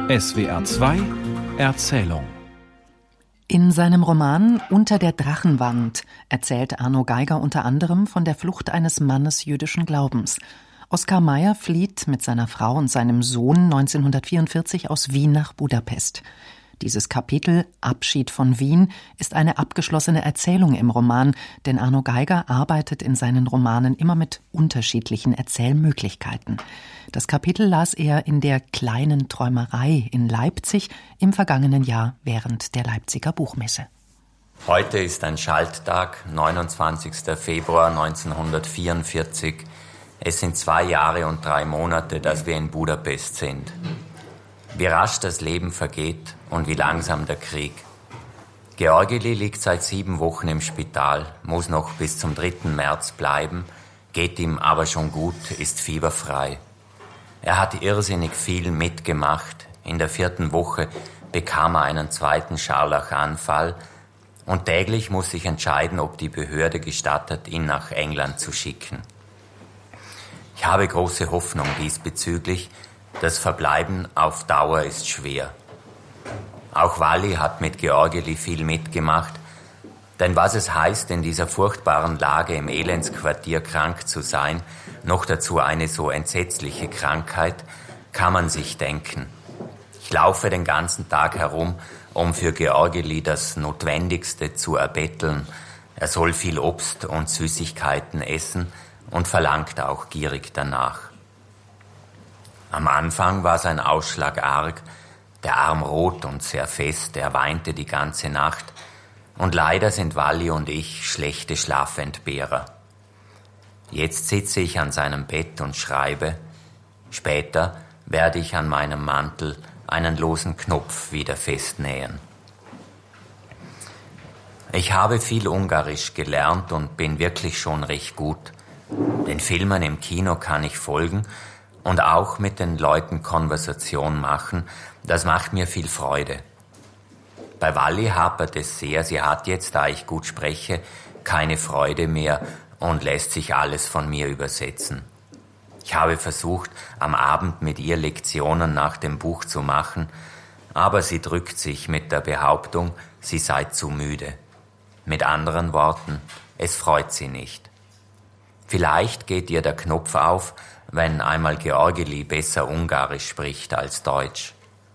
SWR 2 Erzählung. In seinem Roman »Unter der Drachenwand« erzählt Arno Geiger unter anderem von der Flucht eines Mannes jüdischen Glaubens. Oskar Meyer flieht mit seiner Frau und seinem Sohn 1944 aus Wien nach Budapest. Dieses Kapitel »Abschied von Wien« ist eine abgeschlossene Erzählung im Roman, denn Arno Geiger arbeitet in seinen Romanen immer mit unterschiedlichen Erzählmöglichkeiten. Das Kapitel las er in der Kleinen Träumerei in Leipzig im vergangenen Jahr während der Leipziger Buchmesse. Heute ist ein Schalttag, 29. Februar 1944. Es sind 2 Jahre und 3 Monate, dass wir in Budapest sind. Wie rasch das Leben vergeht und wie langsam der Krieg. Georgili liegt seit 7 Wochen im Spital, muss noch bis zum 3. März bleiben, geht ihm aber schon gut, ist fieberfrei. Er hat irrsinnig viel mitgemacht. In der 4. Woche bekam er einen 2. Scharlachanfall und täglich muss sich entscheiden, ob die Behörde gestattet, ihn nach England zu schicken. Ich habe große Hoffnung diesbezüglich. Das Verbleiben auf Dauer ist schwer. Auch Walli hat mit Georgili viel mitgemacht, denn was es heißt, in dieser furchtbaren Lage im Elendsquartier krank zu sein, noch dazu eine so entsetzliche Krankheit, kann man sich denken. Ich laufe den ganzen Tag herum, um für Georgili das Notwendigste zu erbetteln. Er soll viel Obst und Süßigkeiten essen und verlangt auch gierig danach. Am Anfang war sein Ausschlag arg, der Arm rot und sehr fest, er weinte die ganze Nacht und leider sind Walli und ich schlechte Schlafentbehrer. Jetzt sitze ich an seinem Bett und schreibe, später werde ich an meinem Mantel einen losen Knopf wieder festnähen. Ich habe viel Ungarisch gelernt und bin wirklich schon recht gut. Den Filmen im Kino kann ich folgen und auch mit den Leuten Konversation machen, das macht mir viel Freude. Bei Walli hapert es sehr, sie hat jetzt, da ich gut spreche, keine Freude mehr und lässt sich alles von mir übersetzen. Ich habe versucht, am Abend mit ihr Lektionen nach dem Buch zu machen, aber sie drückt sich mit der Behauptung, sie sei zu müde. Mit anderen Worten, es freut sie nicht. Vielleicht geht ihr der Knopf auf, wenn einmal Georgili besser Ungarisch spricht als Deutsch.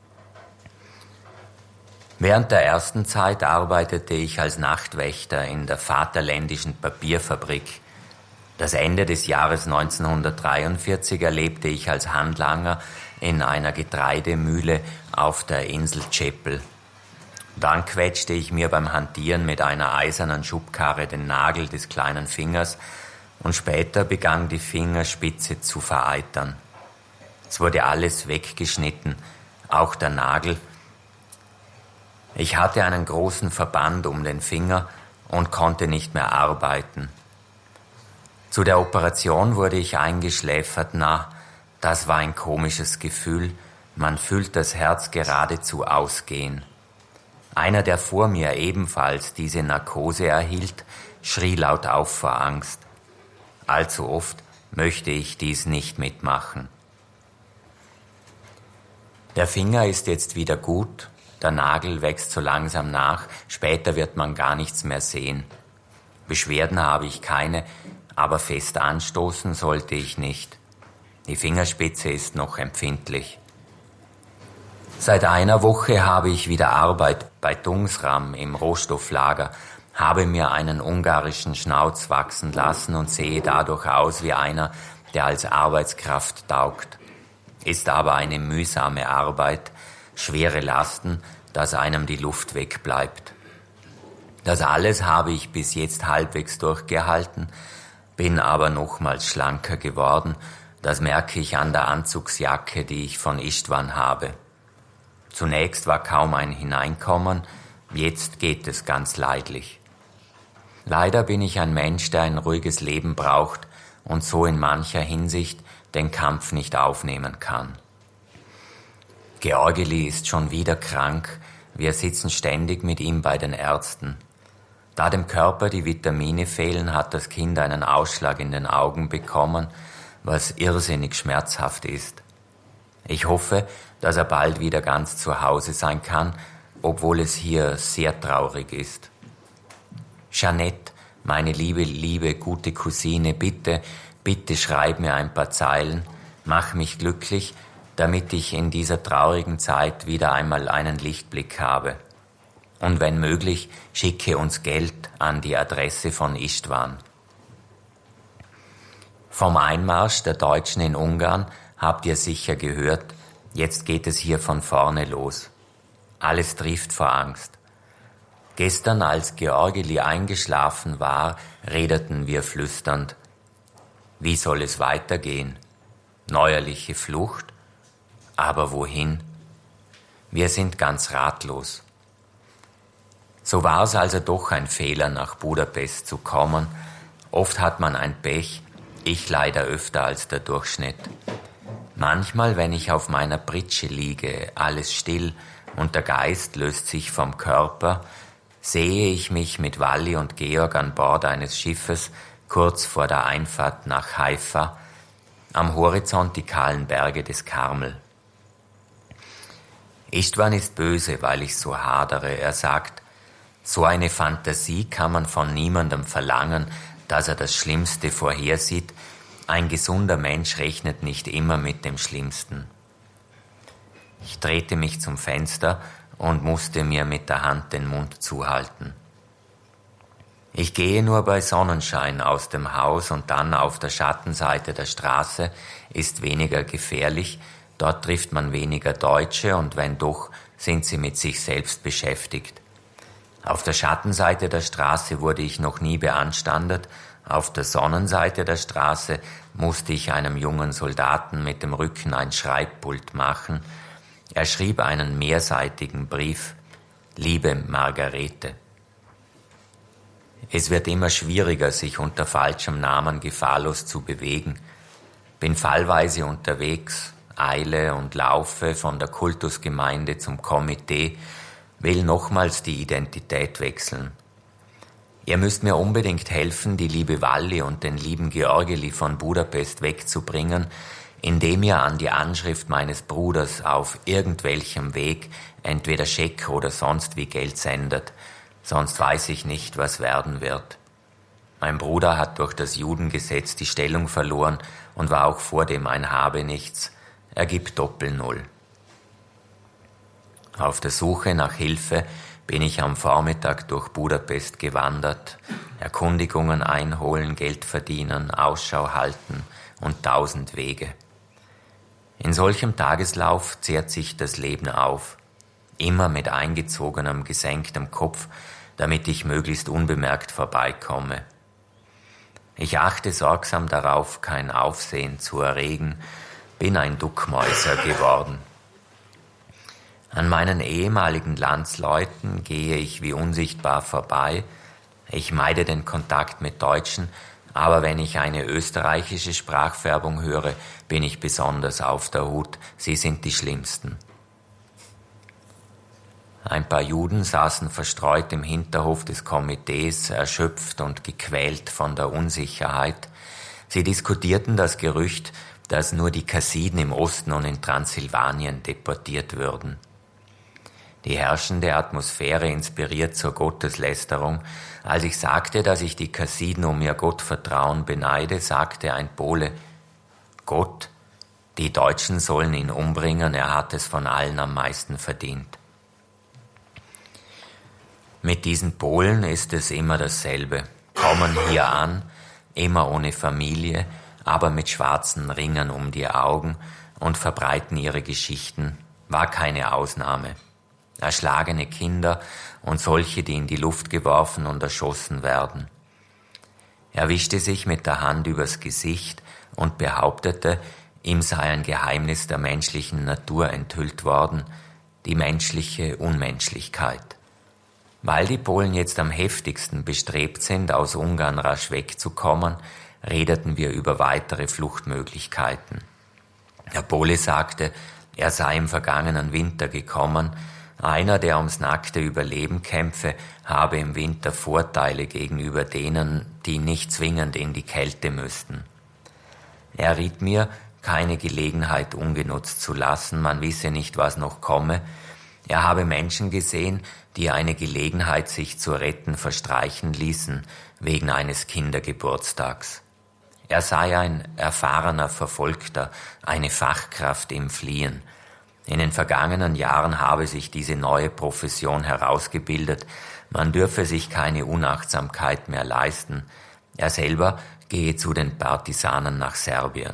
Während der ersten Zeit arbeitete ich als Nachtwächter in der Vaterländischen Papierfabrik. Das Ende des Jahres 1943 erlebte ich als Handlanger in einer Getreidemühle auf der Insel Čepel. Dann quetschte ich mir beim Hantieren mit einer eisernen Schubkarre den Nagel des kleinen Fingers und später begann die Fingerspitze zu vereitern. Es wurde alles weggeschnitten, auch der Nagel. Ich hatte einen großen Verband um den Finger und konnte nicht mehr arbeiten. Zu der Operation wurde ich eingeschläfert. Das war ein komisches Gefühl. Man fühlt das Herz geradezu ausgehen. Einer, der vor mir ebenfalls diese Narkose erhielt, schrie laut auf vor Angst. Allzu oft möchte ich dies nicht mitmachen. Der Finger ist jetzt wieder gut, der Nagel wächst so langsam nach, später wird man gar nichts mehr sehen. Beschwerden habe ich keine, aber fest anstoßen sollte ich nicht. Die Fingerspitze ist noch empfindlich. Seit einer Woche habe ich wieder Arbeit bei Tungsram im Rohstofflager, habe mir einen ungarischen Schnauz wachsen lassen und sehe dadurch aus wie einer, der als Arbeitskraft taugt. Ist aber eine mühsame Arbeit, schwere Lasten, dass einem die Luft wegbleibt. Das alles habe ich bis jetzt halbwegs durchgehalten, bin aber nochmals schlanker geworden. Das merke ich an der Anzugsjacke, die ich von Istvan habe. Zunächst war kaum ein Hineinkommen, jetzt geht es ganz leidlich. Leider bin ich ein Mensch, der ein ruhiges Leben braucht und so in mancher Hinsicht den Kampf nicht aufnehmen kann. Georgili ist schon wieder krank, wir sitzen ständig mit ihm bei den Ärzten. Da dem Körper die Vitamine fehlen, hat das Kind einen Ausschlag in den Augen bekommen, was irrsinnig schmerzhaft ist. Ich hoffe, dass er bald wieder ganz zu Hause sein kann, obwohl es hier sehr traurig ist. Jeanette, meine liebe, gute Cousine, bitte schreib mir ein paar Zeilen, mach mich glücklich, damit ich in dieser traurigen Zeit wieder einmal einen Lichtblick habe. Und wenn möglich, schicke uns Geld an die Adresse von Istvan. Vom Einmarsch der Deutschen in Ungarn habt ihr sicher gehört, jetzt geht es hier von vorne los. Alles trifft vor Angst. Gestern, als Georgeli eingeschlafen war, redeten wir flüsternd. Wie soll es weitergehen? Neuerliche Flucht? Aber wohin? Wir sind ganz ratlos. So war es also doch ein Fehler, nach Budapest zu kommen. Oft hat man ein Pech, ich leider öfter als der Durchschnitt. Manchmal, wenn ich auf meiner Pritsche liege, alles still und der Geist löst sich vom Körper, sehe ich mich mit Walli und Georg an Bord eines Schiffes kurz vor der Einfahrt nach Haifa, am Horizont die kahlen Berge des Karmel. Istvan ist böse, weil ich so hadere. Er sagt, so eine Fantasie kann man von niemandem verlangen, dass er das Schlimmste vorhersieht. Ein gesunder Mensch rechnet nicht immer mit dem Schlimmsten. Ich drehte mich zum Fenster und musste mir mit der Hand den Mund zuhalten. Ich gehe nur bei Sonnenschein aus dem Haus und dann auf der Schattenseite der Straße ist weniger gefährlich, dort trifft man weniger Deutsche und wenn doch, sind sie mit sich selbst beschäftigt. Auf der Schattenseite der Straße wurde ich noch nie beanstandet, auf der Sonnenseite der Straße musste ich einem jungen Soldaten mit dem Rücken ein Schreibpult machen. Er schrieb einen mehrseitigen Brief. Liebe Margarete. Es wird immer schwieriger, sich unter falschem Namen gefahrlos zu bewegen. Bin fallweise unterwegs, eile und laufe von der Kultusgemeinde zum Komitee, will nochmals die Identität wechseln. Ihr müsst mir unbedingt helfen, die liebe Walli und den lieben Georgeli von Budapest wegzubringen, indem ihr an die Anschrift meines Bruders auf irgendwelchem Weg entweder Scheck oder sonst wie Geld sendet, sonst weiß ich nicht, was werden wird. Mein Bruder hat durch das Judengesetz die Stellung verloren und war auch vordem ein Habenichts. Er gibt Doppel-Null. Auf der Suche nach Hilfe bin ich am Vormittag durch Budapest gewandert, Erkundigungen einholen, Geld verdienen, Ausschau halten und 1000 Wege. In solchem Tageslauf zehrt sich das Leben auf, immer mit eingezogenem, gesenktem Kopf, damit ich möglichst unbemerkt vorbeikomme. Ich achte sorgsam darauf, kein Aufsehen zu erregen, bin ein Duckmäuser geworden. An meinen ehemaligen Landsleuten gehe ich wie unsichtbar vorbei. Ich meide den Kontakt mit Deutschen, aber wenn ich eine österreichische Sprachfärbung höre, bin ich besonders auf der Hut. Sie sind die Schlimmsten. Ein paar Juden saßen verstreut im Hinterhof des Komitees, erschöpft und gequält von der Unsicherheit. Sie diskutierten das Gerücht, dass nur die Kassiden im Osten und in Transsilvanien deportiert würden. Die herrschende Atmosphäre inspiriert zur Gotteslästerung. Als ich sagte, dass ich die Kassiden um ihr Gottvertrauen beneide, sagte ein Pole, Gott, die Deutschen sollen ihn umbringen, er hat es von allen am meisten verdient. Mit diesen Polen ist es immer dasselbe. Kommen hier an, immer ohne Familie, aber mit schwarzen Ringen um die Augen und verbreiten ihre Geschichten. War keine Ausnahme. Erschlagene Kinder und solche, die in die Luft geworfen und erschossen werden. Er wischte sich mit der Hand übers Gesicht und behauptete, ihm sei ein Geheimnis der menschlichen Natur enthüllt worden, die menschliche Unmenschlichkeit. Weil die Polen jetzt am heftigsten bestrebt sind, aus Ungarn rasch wegzukommen, redeten wir über weitere Fluchtmöglichkeiten. Der Pole sagte, er sei im vergangenen Winter gekommen. Einer, der ums nackte Überleben kämpfe, habe im Winter Vorteile gegenüber denen, die nicht zwingend in die Kälte müssten. Er riet mir, keine Gelegenheit ungenutzt zu lassen, man wisse nicht, was noch komme. Er habe Menschen gesehen, die eine Gelegenheit sich zu retten verstreichen ließen, wegen eines Kindergeburtstags. Er sei ein erfahrener Verfolgter, eine Fachkraft im Fliehen. In den vergangenen Jahren habe sich diese neue Profession herausgebildet, man dürfe sich keine Unachtsamkeit mehr leisten. Er selber gehe zu den Partisanen nach Serbien.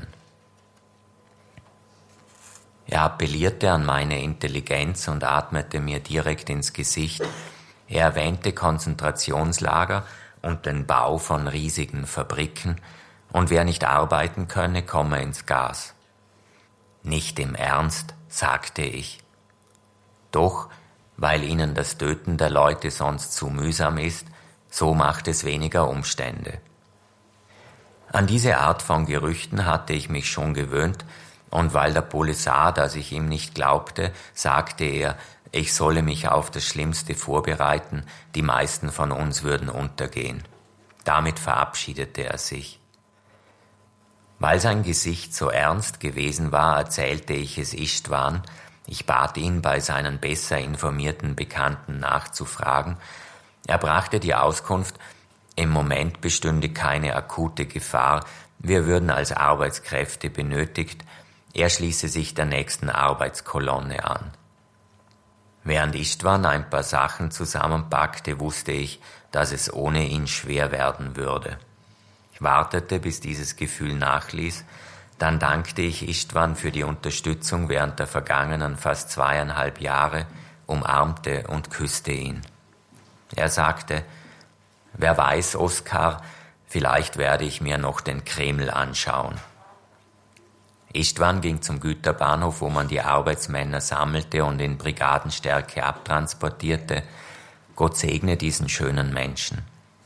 Er appellierte an meine Intelligenz und atmete mir direkt ins Gesicht. Er erwähnte Konzentrationslager und den Bau von riesigen Fabriken, und wer nicht arbeiten könne, komme ins Gas. Nicht im Ernst, sagte ich. Doch, weil ihnen das Töten der Leute sonst zu mühsam ist, so macht es weniger Umstände. An diese Art von Gerüchten hatte ich mich schon gewöhnt, und weil der Pole sah, dass ich ihm nicht glaubte, sagte er, ich solle mich auf das Schlimmste vorbereiten, die meisten von uns würden untergehen. Damit verabschiedete er sich. Weil sein Gesicht so ernst gewesen war, erzählte ich es Istvan. Ich bat ihn, bei seinen besser informierten Bekannten nachzufragen. Er brachte die Auskunft, im Moment bestünde keine akute Gefahr, wir würden als Arbeitskräfte benötigt, er schließe sich der nächsten Arbeitskolonne an. Während Istvan ein paar Sachen zusammenpackte, wusste ich, dass es ohne ihn schwer werden würde. Ich wartete, bis dieses Gefühl nachließ, dann dankte ich Istvan für die Unterstützung während der vergangenen fast 2,5 Jahre, umarmte und küsste ihn. Er sagte, wer weiß, Oskar, vielleicht werde ich mir noch den Kreml anschauen. Istvan ging zum Güterbahnhof, wo man die Arbeitsmänner sammelte und in Brigadenstärke abtransportierte. Gott segne diesen schönen Menschen.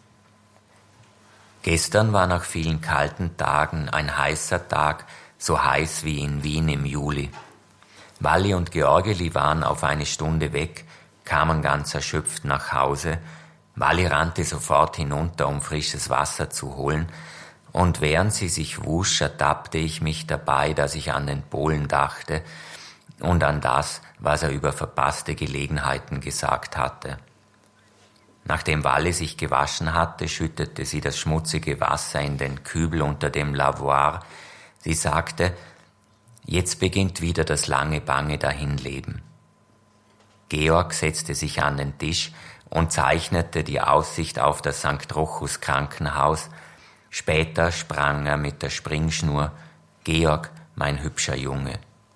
Gestern war nach vielen kalten Tagen ein heißer Tag, so heiß wie in Wien im Juli. Walli und Georgeli waren auf eine Stunde weg, kamen ganz erschöpft nach Hause. Walli rannte sofort hinunter, um frisches Wasser zu holen, und während sie sich wusch, ertappte ich mich dabei, dass ich an den Polen dachte und an das, was er über verpasste Gelegenheiten gesagt hatte. Nachdem Walli sich gewaschen hatte, schüttete sie das schmutzige Wasser in den Kübel unter dem Lavoir. Sie sagte, jetzt beginnt wieder das lange, bange Dahinleben. Georg setzte sich an den Tisch und zeichnete die Aussicht auf das St. Rochus Krankenhaus. Später sprang er mit der Springschnur, Georg, mein hübscher Junge.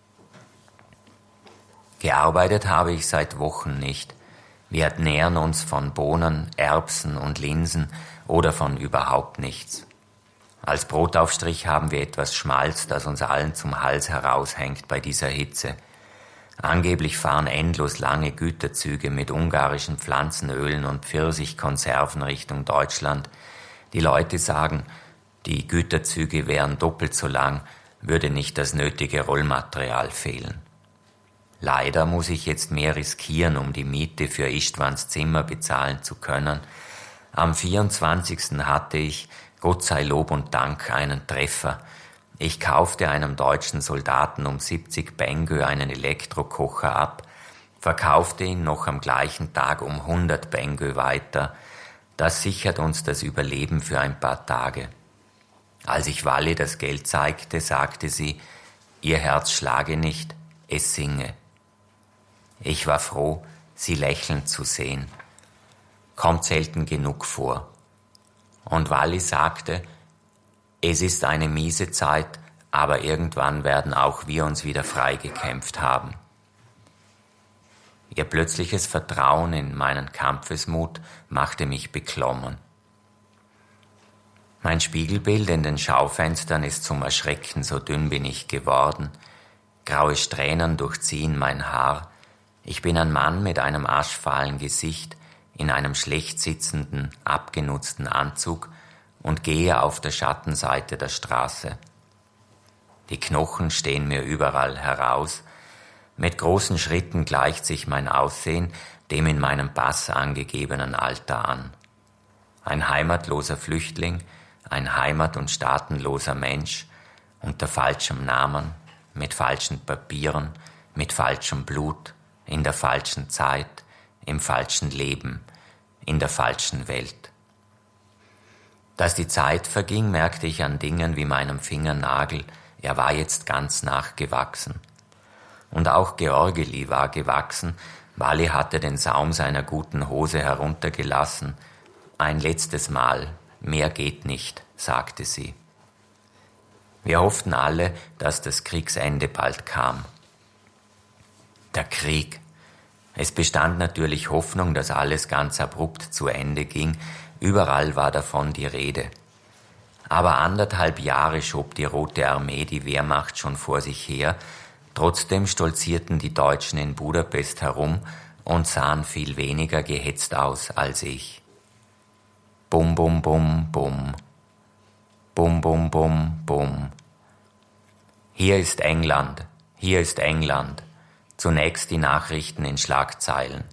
Gearbeitet habe ich seit Wochen nicht. Wir ernähren uns von Bohnen, Erbsen und Linsen oder von überhaupt nichts. Als Brotaufstrich haben wir etwas Schmalz, das uns allen zum Hals heraushängt bei dieser Hitze. Angeblich fahren endlos lange Güterzüge mit ungarischen Pflanzenölen und Pfirsichkonserven Richtung Deutschland. Die Leute sagen, die Güterzüge wären doppelt so lang, würde nicht das nötige Rollmaterial fehlen. Leider muss ich jetzt mehr riskieren, um die Miete für Istvans Zimmer bezahlen zu können. Am 24. hatte ich, Gott sei Lob und Dank, einen Treffer. Ich kaufte einem deutschen Soldaten um 70 Bengö einen Elektrokocher ab, verkaufte ihn noch am gleichen Tag um 100 Bengö weiter. Das sichert uns das Überleben für ein paar Tage. Als ich Walli das Geld zeigte, sagte sie, ihr Herz schlage nicht, es singe. Ich war froh, sie lächelnd zu sehen. Kommt selten genug vor. Und Walli sagte, es ist eine miese Zeit, aber irgendwann werden auch wir uns wieder freigekämpft haben. Ihr plötzliches Vertrauen in meinen Kampfesmut machte mich beklommen. Mein Spiegelbild in den Schaufenstern ist zum Erschrecken, so dünn bin ich geworden. Graue Strähnen durchziehen mein Haar. Ich bin ein Mann mit einem aschfahlen Gesicht, in einem schlecht sitzenden, abgenutzten Anzug und gehe auf der Schattenseite der Straße. Die Knochen stehen mir überall heraus. Mit großen Schritten gleicht sich mein Aussehen dem in meinem Pass angegebenen Alter an. Ein heimatloser Flüchtling, ein heimat- und staatenloser Mensch, unter falschem Namen, mit falschen Papieren, mit falschem Blut, in der falschen Zeit, im falschen Leben, in der falschen Welt. Dass die Zeit verging, merkte ich an Dingen wie meinem Fingernagel, er war jetzt ganz nachgewachsen. Und auch Georgeli war gewachsen, Wally hatte den Saum seiner guten Hose heruntergelassen. Ein letztes Mal, mehr geht nicht, sagte sie. Wir hofften alle, dass das Kriegsende bald kam. Der Krieg. Es bestand natürlich Hoffnung, dass alles ganz abrupt zu Ende ging. Überall war davon die Rede. Aber 1,5 Jahre schob die Rote Armee die Wehrmacht schon vor sich her. Trotzdem stolzierten die Deutschen in Budapest herum und sahen viel weniger gehetzt aus als ich. Bum, bum, bum, bum. Bum, bum, bum, bum. Hier ist England, hier ist England. Zunächst die Nachrichten in Schlagzeilen.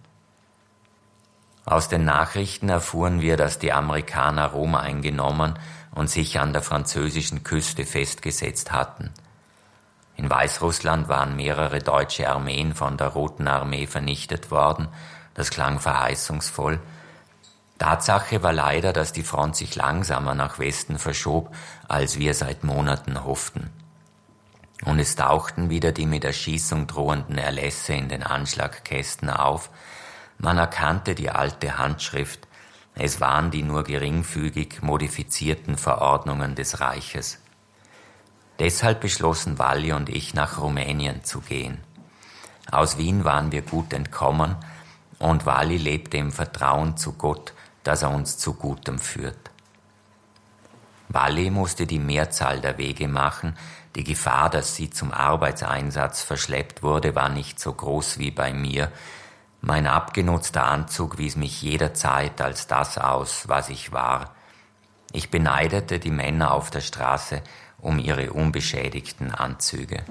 Aus den Nachrichten erfuhren wir, dass die Amerikaner Rom eingenommen und sich an der französischen Küste festgesetzt hatten. In Weißrussland waren mehrere deutsche Armeen von der Roten Armee vernichtet worden. Das klang verheißungsvoll. Tatsache war leider, dass die Front sich langsamer nach Westen verschob, als wir seit Monaten hofften. Und es tauchten wieder die mit Erschießung drohenden Erlässe in den Anschlagkästen auf. Man erkannte die alte Handschrift. Es waren die nur geringfügig modifizierten Verordnungen des Reiches. Deshalb beschlossen Wally und ich, nach Rumänien zu gehen. Aus Wien waren wir gut entkommen und Wally lebte im Vertrauen zu Gott, dass er uns zu Gutem führt. Wally musste die Mehrzahl der Wege machen. Die Gefahr, dass sie zum Arbeitseinsatz verschleppt wurde, war nicht so groß wie bei mir. Mein abgenutzter Anzug wies mich jederzeit als das aus, was ich war. Ich beneidete die Männer auf der Straße um ihre unbeschädigten Anzüge.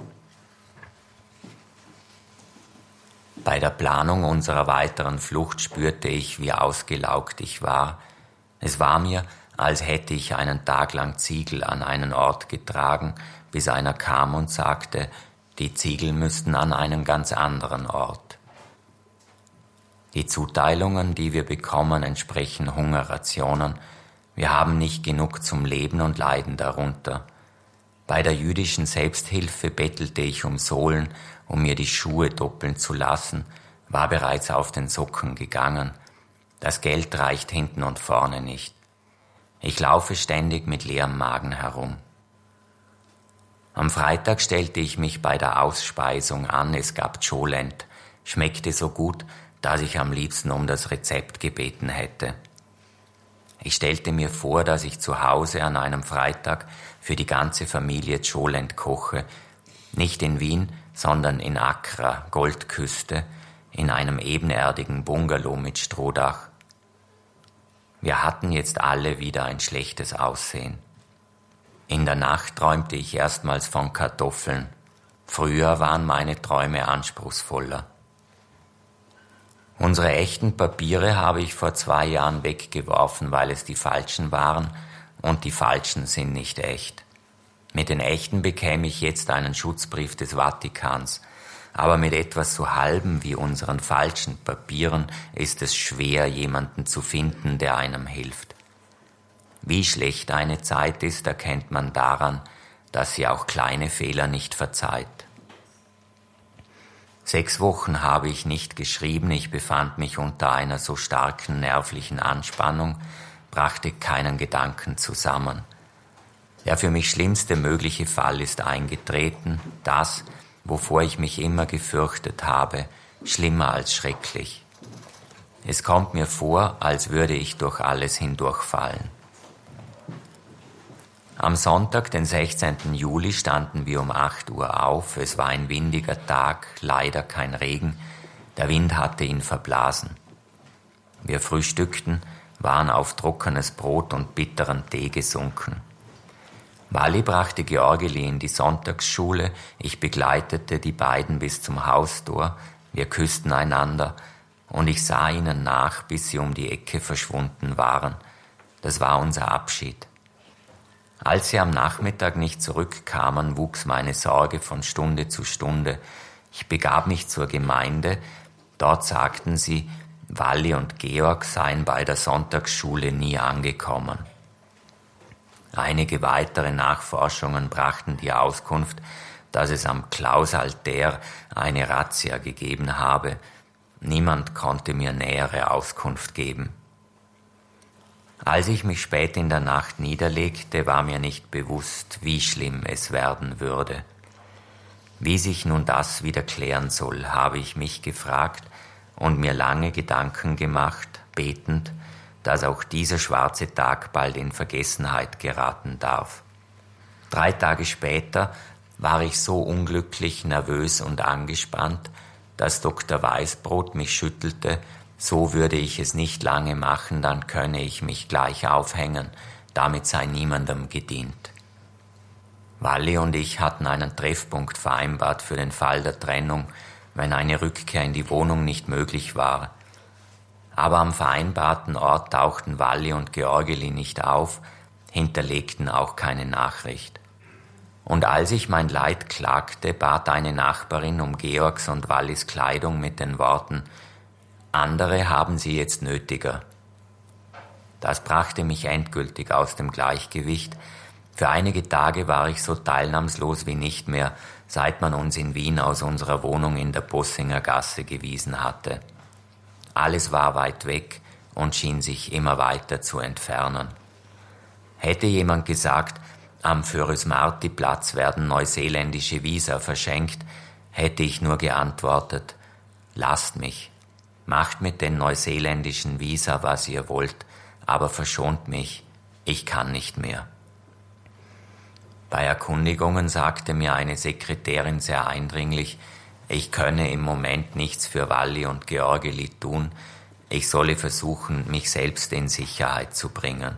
Bei der Planung unserer weiteren Flucht spürte ich, wie ausgelaugt ich war. Es war mir, als hätte ich einen Tag lang Ziegel an einen Ort getragen, bis einer kam und sagte, die Ziegel müssten an einen ganz anderen Ort. Die Zuteilungen, die wir bekommen, entsprechen Hungerrationen. Wir haben nicht genug zum Leben und leiden darunter. Bei der jüdischen Selbsthilfe bettelte ich um Sohlen, um mir die Schuhe doppeln zu lassen, war bereits auf den Socken gegangen. Das Geld reicht hinten und vorne nicht. Ich laufe ständig mit leerem Magen herum. Am Freitag stellte ich mich bei der Ausspeisung an, es gab Cholent, schmeckte so gut, dass ich am liebsten um das Rezept gebeten hätte. Ich stellte mir vor, dass ich zu Hause an einem Freitag für die ganze Familie Cholent koche, nicht in Wien, sondern in Accra, Goldküste, in einem ebenerdigen Bungalow mit Strohdach. Wir hatten jetzt alle wieder ein schlechtes Aussehen. In der Nacht träumte ich erstmals von Kartoffeln. Früher waren meine Träume anspruchsvoller. Unsere echten Papiere habe ich vor 2 Jahren weggeworfen, weil es die falschen waren, und die falschen sind nicht echt. Mit den echten bekäme ich jetzt einen Schutzbrief des Vatikans, aber mit etwas so halben wie unseren falschen Papieren ist es schwer, jemanden zu finden, der einem hilft. Wie schlecht eine Zeit ist, erkennt man daran, dass sie auch kleine Fehler nicht verzeiht. 6 Wochen habe ich nicht geschrieben, ich befand mich unter einer so starken nervlichen Anspannung, brachte keinen Gedanken zusammen. Der für mich schlimmste mögliche Fall ist eingetreten, das, wovor ich mich immer gefürchtet habe, schlimmer als schrecklich. Es kommt mir vor, als würde ich durch alles hindurchfallen. Am Sonntag, den 16. Juli, standen wir um 8 Uhr auf. Es war ein windiger Tag, leider kein Regen. Der Wind hatte ihn verblasen. Wir frühstückten, waren auf trockenes Brot und bitteren Tee gesunken. Wally brachte Georgeli in die Sonntagsschule. Ich begleitete die beiden bis zum Haustor. Wir küssten einander und ich sah ihnen nach, bis sie um die Ecke verschwunden waren. Das war unser Abschied. Als sie am Nachmittag nicht zurückkamen, wuchs meine Sorge von Stunde zu Stunde. Ich begab mich zur Gemeinde. Dort sagten sie, Walli und Georg seien bei der Sonntagsschule nie angekommen. Einige weitere Nachforschungen brachten die Auskunft, dass es am Klausaltär eine Razzia gegeben habe. Niemand konnte mir nähere Auskunft geben. Als ich mich spät in der Nacht niederlegte, war mir nicht bewusst, wie schlimm es werden würde. Wie sich nun das wieder klären soll, habe ich mich gefragt und mir lange Gedanken gemacht, betend, dass auch dieser schwarze Tag bald in Vergessenheit geraten darf. 3 Tage später war ich so unglücklich, nervös und angespannt, dass Dr. Weißbrot mich schüttelte. So würde ich es nicht lange machen, dann könne ich mich gleich aufhängen, damit sei niemandem gedient. Walli und ich hatten einen Treffpunkt vereinbart für den Fall der Trennung, wenn eine Rückkehr in die Wohnung nicht möglich war. Aber am vereinbarten Ort tauchten Walli und Georgeli nicht auf, hinterlegten auch keine Nachricht. Und als ich mein Leid klagte, bat eine Nachbarin um Georgs und Wallis Kleidung mit den Worten: »Andere haben sie jetzt nötiger.« Das brachte mich endgültig aus dem Gleichgewicht. Für einige Tage war ich so teilnahmslos wie nicht mehr, seit man uns in Wien aus unserer Wohnung in der Bossinger Gasse gewiesen hatte. Alles war weit weg und schien sich immer weiter zu entfernen. Hätte jemand gesagt, am Förös-Marti-Platz werden neuseeländische Visa verschenkt, hätte ich nur geantwortet: »Lasst mich. Macht mit den neuseeländischen Visa, was ihr wollt, aber verschont mich, ich kann nicht mehr.« Bei Erkundigungen sagte mir eine Sekretärin sehr eindringlich, ich könne im Moment nichts für Walli und Georgeli tun, ich solle versuchen, mich selbst in Sicherheit zu bringen.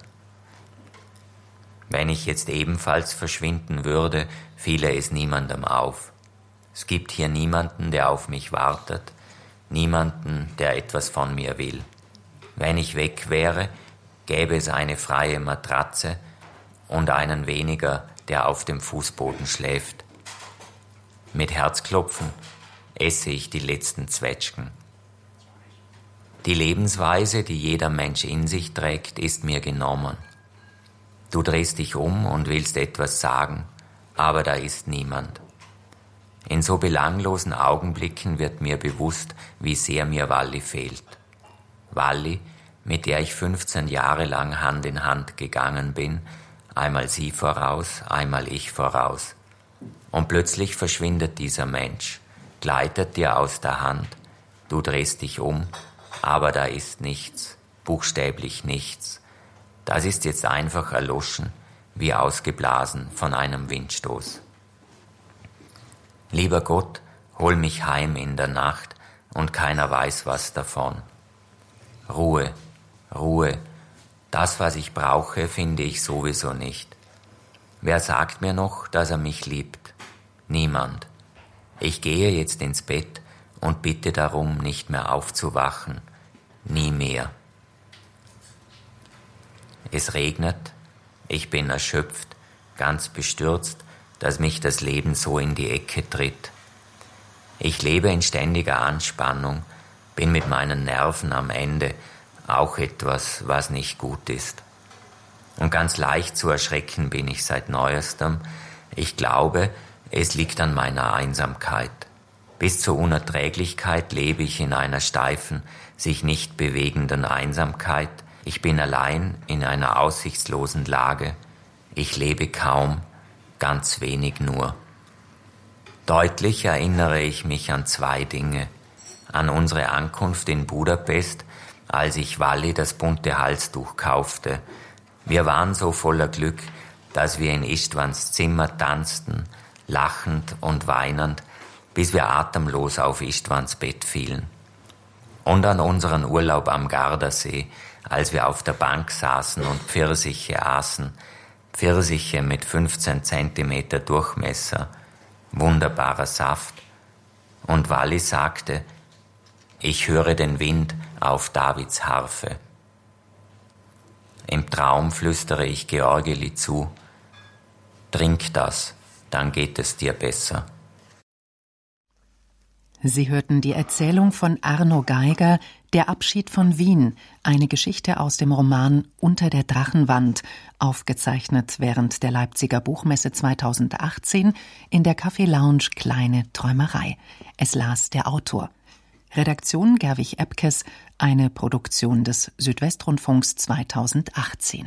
Wenn ich jetzt ebenfalls verschwinden würde, fiele es niemandem auf. Es gibt hier niemanden, der auf mich wartet, niemanden, der etwas von mir will. Wenn ich weg wäre, gäbe es eine freie Matratze und einen weniger, der auf dem Fußboden schläft. Mit Herzklopfen esse ich die letzten Zwetschgen. Die Lebensweise, die jeder Mensch in sich trägt, ist mir genommen. Du drehst dich um und willst etwas sagen, aber da ist niemand. In so belanglosen Augenblicken wird mir bewusst, wie sehr mir Walli fehlt. Walli, mit der ich 15 Jahre lang Hand in Hand gegangen bin, einmal sie voraus, einmal ich voraus. Und plötzlich verschwindet dieser Mensch, gleitet dir aus der Hand, du drehst dich um, aber da ist nichts, buchstäblich nichts. Das ist jetzt einfach erloschen, wie ausgeblasen von einem Windstoß. Lieber Gott, hol mich heim in der Nacht und keiner weiß was davon. Ruhe, Ruhe, das, was ich brauche, finde ich sowieso nicht. Wer sagt mir noch, dass er mich liebt? Niemand. Ich gehe jetzt ins Bett und bitte darum, nicht mehr aufzuwachen. Nie mehr. Es regnet, ich bin erschöpft, ganz bestürzt, dass mich das Leben so in die Ecke tritt. Ich lebe in ständiger Anspannung, bin mit meinen Nerven am Ende, auch etwas, was nicht gut ist. Und ganz leicht zu erschrecken bin ich seit Neuestem. Ich glaube, es liegt an meiner Einsamkeit. Bis zur Unerträglichkeit lebe ich in einer steifen, sich nicht bewegenden Einsamkeit. Ich bin allein in einer aussichtslosen Lage. Ich lebe kaum, ganz wenig nur. Deutlich erinnere ich mich an 2 Dinge. An unsere Ankunft in Budapest, als ich Walli das bunte Halstuch kaufte. Wir waren so voller Glück, dass wir in Istvans Zimmer tanzten, lachend und weinend, bis wir atemlos auf Istvans Bett fielen. Und an unseren Urlaub am Gardasee, als wir auf der Bank saßen und Pfirsiche aßen, Pfirsiche mit 15 Zentimeter Durchmesser, wunderbarer Saft. Und Walli sagte, ich höre den Wind auf Davids Harfe. Im Traum flüstere ich Georgeli zu, Trink das, dann geht es dir besser. Sie hörten die Erzählung von Arno Geiger, Der Abschied von Wien, eine Geschichte aus dem Roman Unter der Drachenwand, aufgezeichnet während der Leipziger Buchmesse 2018 in der Café Lounge Kleine Träumerei. Es las der Autor. Redaktion Gerwig Epkes, eine Produktion des Südwestrundfunks 2018.